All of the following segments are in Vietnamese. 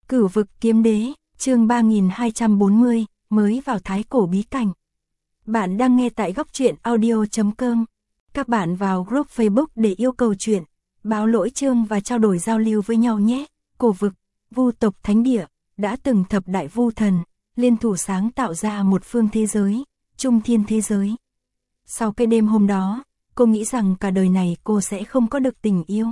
Cửu vực kiếm đế, chương 3240, mới vào thái cổ bí cảnh. Bạn đang nghe tại góc truyện audio.com. Các bạn vào group Facebook để yêu cầu chuyện, báo lỗi chương và trao đổi giao lưu với nhau nhé. Cổ vực, vu tộc thánh địa, đã từng thập đại vu thần, liên thủ sáng tạo ra một phương thế giới, trung thiên thế giới. Sau cái đêm hôm đó, cô nghĩ rằng cả đời này cô sẽ không có được tình yêu.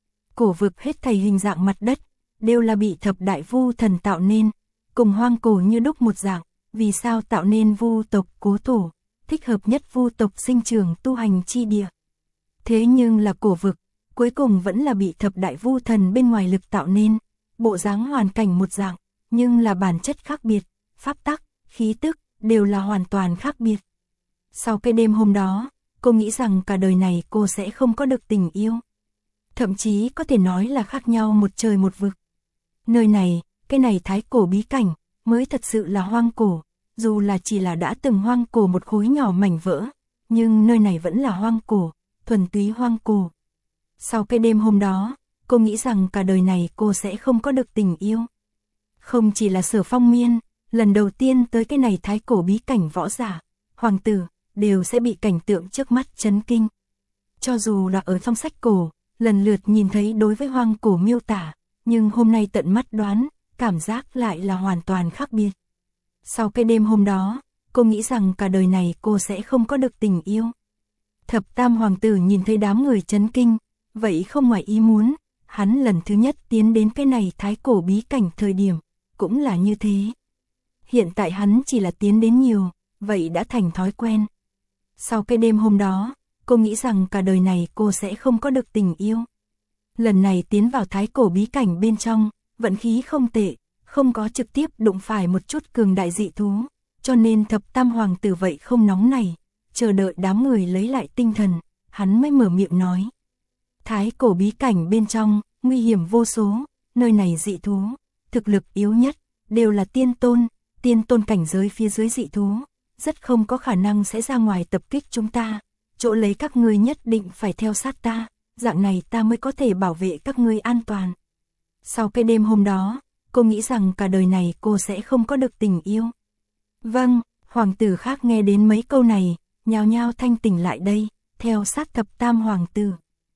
Cổ vực hết thảy hình dạng mặt đất, đều là bị thập đại vu thần tạo nên, cùng hoang cổ như đúc một dạng. Vì sao tạo nên vu tộc cố thổ, thích hợp nhất vu tộc sinh trưởng tu hành chi địa. Thế nhưng là cổ vực, cuối cùng vẫn là bị thập đại vu thần bên ngoài lực tạo nên, bộ dáng hoàn cảnh một dạng, nhưng là bản chất khác biệt, pháp tắc, khí tức, đều là hoàn toàn khác biệt. Sau cái đêm hôm đó, cô nghĩ rằng cả đời này cô sẽ không có được tình yêu. Thậm chí có thể nói là khác nhau một trời một vực. Nơi này, cái này thái cổ bí cảnh, mới thật sự là hoang cổ, dù là chỉ là đã từng hoang cổ một khối nhỏ mảnh vỡ, nhưng nơi này vẫn là hoang cổ, thuần túy hoang cổ. Sau cái đêm hôm đó, cô nghĩ rằng cả đời này cô sẽ không có được tình yêu. Không chỉ là Sở Phong Miên, lần đầu tiên tới cái này thái cổ bí cảnh võ giả, hoàng tử, đều sẽ bị cảnh tượng trước mắt chấn kinh. Cho dù là ở trong sách cổ, lần lượt nhìn thấy đối với hoang cổ miêu tả, nhưng hôm nay tận mắt đoán, cảm giác lại là hoàn toàn khác biệt. Sau cái đêm hôm đó, cô nghĩ rằng cả đời này cô sẽ không có được tình yêu. Thập tam hoàng tử nhìn thấy đám người chấn kinh, vậy không ngoài ý muốn, hắn lần thứ nhất tiến đến cái này thái cổ bí cảnh thời điểm, cũng là như thế. Hiện tại hắn chỉ là tiến đến nhiều, vậy đã thành thói quen. Sau cái đêm hôm đó, cô nghĩ rằng cả đời này cô sẽ không có được tình yêu. Lần này tiến vào thái cổ bí cảnh bên trong, vận khí không tệ, không có trực tiếp đụng phải một chút cường đại dị thú, cho nên thập tam hoàng tử vậy không nóng này, chờ đợi đám người lấy lại tinh thần, hắn mới mở miệng nói. Thái cổ bí cảnh bên trong, nguy hiểm vô số, nơi này dị thú, thực lực yếu nhất, đều là tiên tôn cảnh giới phía dưới dị thú, rất không có khả năng sẽ ra ngoài tập kích chúng ta, chỗ lấy các ngươi nhất định phải theo sát ta, dạng này ta mới có thể bảo vệ các ngươi an toàn. Sau cái đêm hôm đó, cô nghĩ rằng cả đời này cô sẽ không có được tình yêu. Vâng, hoàng tử khác nghe đến mấy câu này, nhao nhao thanh tỉnh lại đây, theo sát thập tam hoàng tử.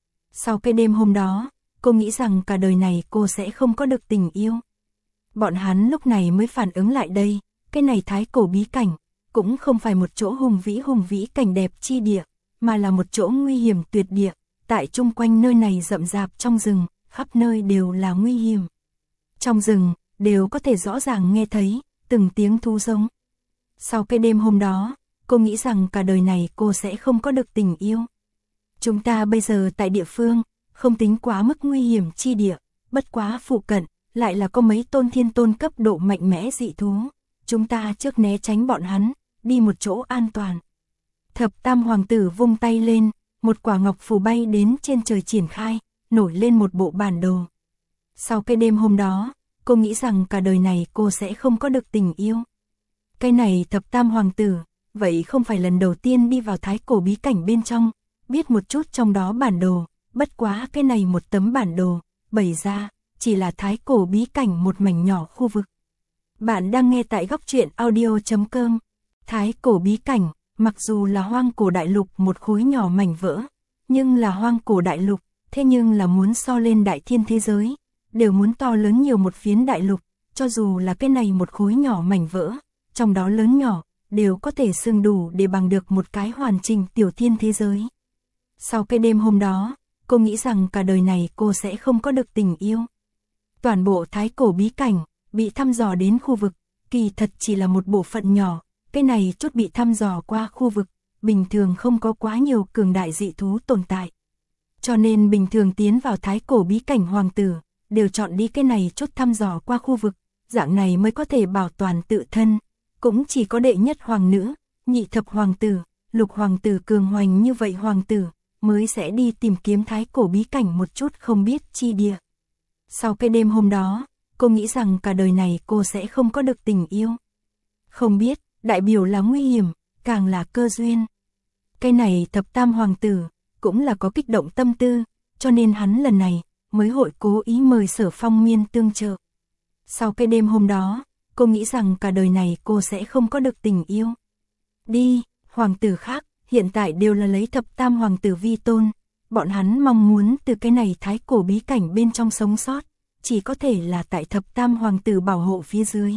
Sau cái đêm hôm đó, cô nghĩ rằng cả đời này cô sẽ không có được tình yêu. Bọn hắn lúc này mới phản ứng lại đây, cái này thái cổ bí cảnh, cũng không phải một chỗ hùng vĩ cảnh đẹp chi địa, mà là một chỗ nguy hiểm tuyệt địa, tại chung quanh nơi này rậm rạp trong rừng, khắp nơi đều là nguy hiểm. Trong rừng, đều có thể rõ ràng nghe thấy, từng tiếng thú giống. Sau cái đêm hôm đó, cô nghĩ rằng cả đời này cô sẽ không có được tình yêu. Chúng ta bây giờ tại địa phương, không tính quá mức nguy hiểm chi địa, bất quá phụ cận, lại là có mấy tôn thiên tôn cấp độ mạnh mẽ dị thú. Chúng ta trước né tránh bọn hắn, đi một chỗ an toàn. Thập tam hoàng tử vung tay lên, một quả ngọc phù bay đến trên trời triển khai, nổi lên một bộ bản đồ. Sau cái đêm hôm đó, cô nghĩ rằng cả đời này cô sẽ không có được tình yêu. Cái này thập tam hoàng tử, vậy không phải lần đầu tiên đi vào thái cổ bí cảnh bên trong, biết một chút trong đó bản đồ, bất quá cái này một tấm bản đồ, bày ra, chỉ là thái cổ bí cảnh một mảnh nhỏ khu vực. Bạn đang nghe tại góc truyện audio.com. Thái cổ bí cảnh, mặc dù là hoang cổ đại lục một khối nhỏ mảnh vỡ, nhưng là hoang cổ đại lục, thế nhưng là muốn so lên đại thiên thế giới, đều muốn to lớn nhiều một phiến đại lục, cho dù là cái này một khối nhỏ mảnh vỡ, trong đó lớn nhỏ, đều có thể xưng đủ để bằng được một cái hoàn chỉnh tiểu thiên thế giới. Sau cái đêm hôm đó, cô nghĩ rằng cả đời này cô sẽ không có được tình yêu. Toàn bộ thái cổ bí cảnh, bị thăm dò đến khu vực, kỳ thật chỉ là một bộ phận nhỏ, cái này chút bị thăm dò qua khu vực, bình thường không có quá nhiều cường đại dị thú tồn tại. Cho nên bình thường tiến vào thái cổ bí cảnh hoàng tử, đều chọn đi cái này chút thăm dò qua khu vực, dạng này mới có thể bảo toàn tự thân. Cũng chỉ có đệ nhất hoàng nữ, nhị thập hoàng tử, lục hoàng tử cường hoành như vậy hoàng tử, mới sẽ đi tìm kiếm thái cổ bí cảnh một chút không biết chi địa. Sau cái đêm hôm đó, cô nghĩ rằng cả đời này cô sẽ không có được tình yêu. Không biết, đại biểu là nguy hiểm, càng là cơ duyên. Cái này thập tam hoàng tử, cũng là có kích động tâm tư, cho nên hắn lần này, mới hội cố ý mời Sở Phong Miên tương trợ. Sau cái đêm hôm đó, cô nghĩ rằng cả đời này cô sẽ không có được tình yêu. Đi, hoàng tử khác, hiện tại đều là lấy thập tam hoàng tử vi tôn. Bọn hắn mong muốn từ cái này thái cổ bí cảnh bên trong sống sót, chỉ có thể là tại thập tam hoàng tử bảo hộ phía dưới.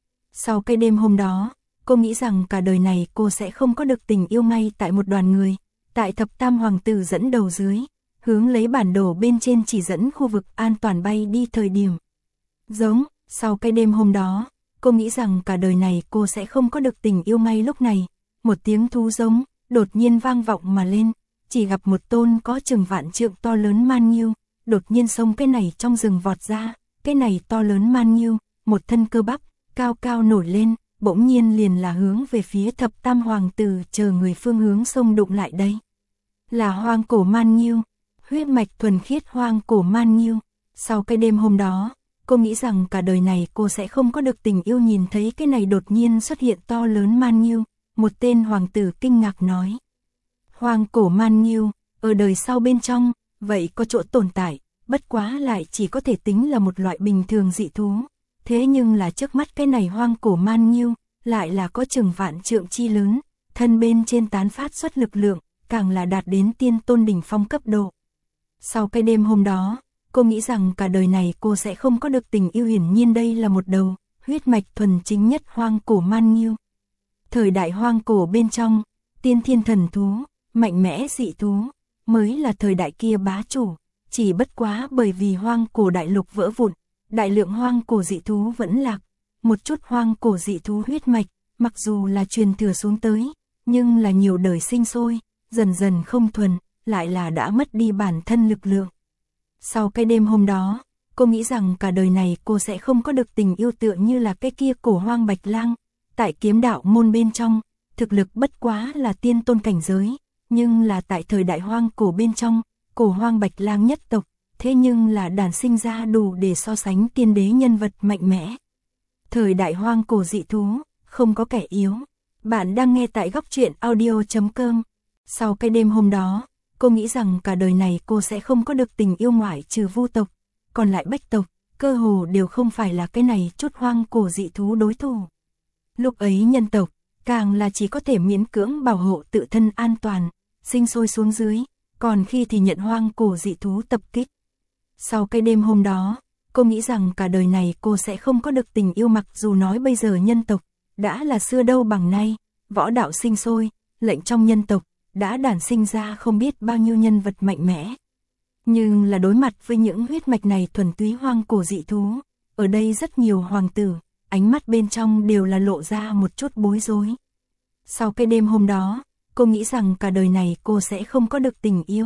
Sau cái đêm hôm đó, cô nghĩ rằng cả đời này cô sẽ không có được tình yêu ngay tại một đoàn người, tại thập tam hoàng tử dẫn đầu dưới, hướng lấy bản đồ bên trên chỉ dẫn khu vực an toàn bay đi thời điểm. Giống, sau cái đêm hôm đó, cô nghĩ rằng cả đời này cô sẽ không có được tình yêu ngay lúc này, một tiếng thú giống, đột nhiên vang vọng mà lên, chỉ gặp một tôn có chừng vạn trượng to lớn man nghiêu, đột nhiên xông cái này trong rừng vọt ra, cái này to lớn man nghiêu, một thân cơ bắp, cao cao nổi lên, bỗng nhiên liền là hướng về phía thập tam hoàng tử chờ người phương hướng xông đụng lại đây. Là hoang cổ man nghiêu, huyết mạch thuần khiết hoang cổ man nghiêu. Sau cái đêm hôm đó, cô nghĩ rằng cả đời này cô sẽ không có được tình yêu nhìn thấy cái này đột nhiên xuất hiện to lớn man nghiêu, một tên hoàng tử kinh ngạc nói. Hoang cổ man nghiêu, ở đời sau bên trong, vậy có chỗ tồn tại, bất quá lại chỉ có thể tính là một loại bình thường dị thú. Thế nhưng là trước mắt cái này hoang cổ man nghiêu, lại là có chừng vạn trượng chi lớn, thân bên trên tán phát xuất lực lượng, càng là đạt đến tiên tôn đỉnh phong cấp độ. Sau cái đêm hôm đó, cô nghĩ rằng cả đời này cô sẽ không có được tình yêu, hiển nhiên đây là một đầu, huyết mạch thuần chính nhất hoang cổ man nghiêu. Thời đại hoang cổ bên trong, tiên thiên thần thú, mạnh mẽ dị thú, mới là thời đại kia bá chủ, chỉ bất quá bởi vì hoang cổ đại lục vỡ vụn, đại lượng hoang cổ dị thú vẫn lạc, một chút hoang cổ dị thú huyết mạch, mặc dù là truyền thừa xuống tới, nhưng là nhiều đời sinh sôi, dần dần không thuần, lại là đã mất đi bản thân lực lượng. Sau cái đêm hôm đó, cô nghĩ rằng cả đời này cô sẽ không có được tình yêu tựa như là cái kia cổ hoang bạch lang, tại kiếm đạo môn bên trong, thực lực bất quá là tiên tôn cảnh giới, nhưng là tại thời đại hoang cổ bên trong, cổ hoang bạch lang nhất tộc, thế nhưng là đản sinh ra đủ để so sánh tiên đế nhân vật mạnh mẽ. Thời đại hoang cổ dị thú, không có kẻ yếu. Bạn đang nghe tại góc truyện audio.com. Sau cái đêm hôm đó, cô nghĩ rằng cả đời này cô sẽ không có được tình yêu ngoại trừ Vu tộc, còn lại Bách tộc, cơ hồ đều không phải là cái này chút hoang cổ dị thú đối thủ. Lúc ấy nhân tộc, càng là chỉ có thể miễn cưỡng bảo hộ tự thân an toàn, sinh sôi xuống dưới, còn khi thì nhận hoang cổ dị thú tập kích. Sau cái đêm hôm đó, cô nghĩ rằng cả đời này cô sẽ không có được tình yêu, mặc dù nói bây giờ nhân tộc đã là xưa đâu bằng nay, võ đạo sinh sôi, lệnh trong nhân tộc đã đản sinh ra không biết bao nhiêu nhân vật mạnh mẽ. Nhưng là đối mặt với những huyết mạch này thuần túy hoang cổ dị thú, ở đây rất nhiều hoàng tử, ánh mắt bên trong đều là lộ ra một chút bối rối. Sau cái đêm hôm đó, cô nghĩ rằng cả đời này cô sẽ không có được tình yêu.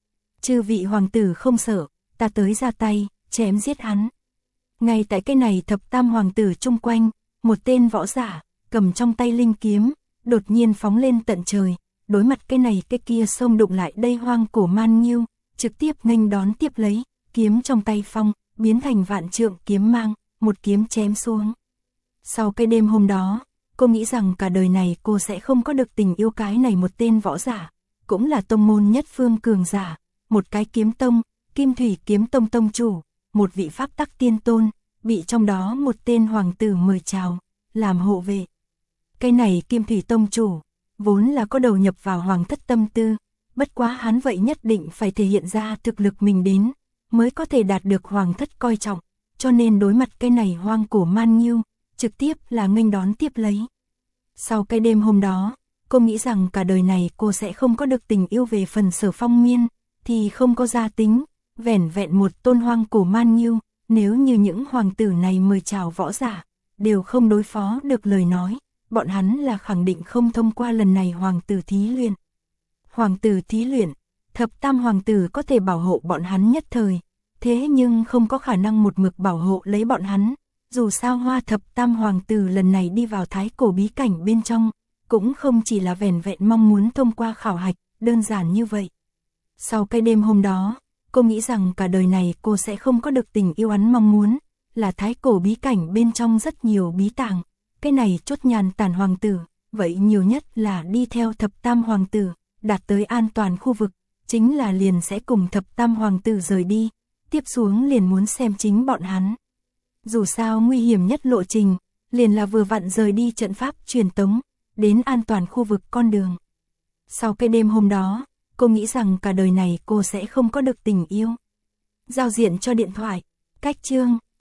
Chư vị hoàng tử không sợ, ta tới ra tay, chém giết hắn. Ngay tại cái này thập tam hoàng tử chung quanh, một tên võ giả, cầm trong tay linh kiếm, đột nhiên phóng lên tận trời, đối mặt cái này cái kia xông đụng lại đây hoang cổ man nghiêu, trực tiếp nghênh đón tiếp lấy, kiếm trong tay phong, biến thành vạn trượng kiếm mang, một kiếm chém xuống. Sau cái đêm hôm đó, cô nghĩ rằng cả đời này cô sẽ không có được tình yêu. Cái này một tên võ giả, cũng là tông môn nhất phương cường giả, một cái kiếm tông, Kim Thủy kiếm tông tông chủ, một vị pháp tắc tiên tôn, bị trong đó một tên hoàng tử mời chào, làm hộ vệ. Cái này Kim Thủy tông chủ, vốn là có đầu nhập vào hoàng thất tâm tư, bất quá hắn vậy nhất định phải thể hiện ra thực lực mình đến, mới có thể đạt được hoàng thất coi trọng, cho nên đối mặt cái này hoang cổ man nghiêu, trực tiếp là nghênh đón tiếp lấy. Sau cái đêm hôm đó, cô nghĩ rằng cả đời này cô sẽ không có được tình yêu. Về phần Sở Phong Miên, thì không có gia tính, vẻn vẹn một tôn hoang cổ man nghiêu, nếu như những hoàng tử này mời chào võ giả, đều không đối phó được lời nói, bọn hắn là khẳng định không thông qua lần này hoàng tử thí luyện. Hoàng tử thí luyện, thập tam hoàng tử có thể bảo hộ bọn hắn nhất thời, thế nhưng không có khả năng một mực bảo hộ lấy bọn hắn. Dù sao Hoa thập tam hoàng tử lần này đi vào thái cổ bí cảnh bên trong, cũng không chỉ là vẻn vẹn mong muốn thông qua khảo hạch, đơn giản như vậy. Sau cái đêm hôm đó, cô nghĩ rằng cả đời này cô sẽ không có được tình yêu hắn mong muốn, là thái cổ bí cảnh bên trong rất nhiều bí tàng, cái này chốt nhàn tản hoàng tử, vậy nhiều nhất là đi theo thập tam hoàng tử, đạt tới an toàn khu vực, chính là liền sẽ cùng thập tam hoàng tử rời đi, tiếp xuống liền muốn xem chính bọn hắn. Dù sao nguy hiểm nhất lộ trình, liền là vừa vặn rời đi trận pháp truyền tống, đến an toàn khu vực con đường. Sau cái đêm hôm đó, cô nghĩ rằng cả đời này cô sẽ không có được tình yêu. Giao diện cho điện thoại, cách chương,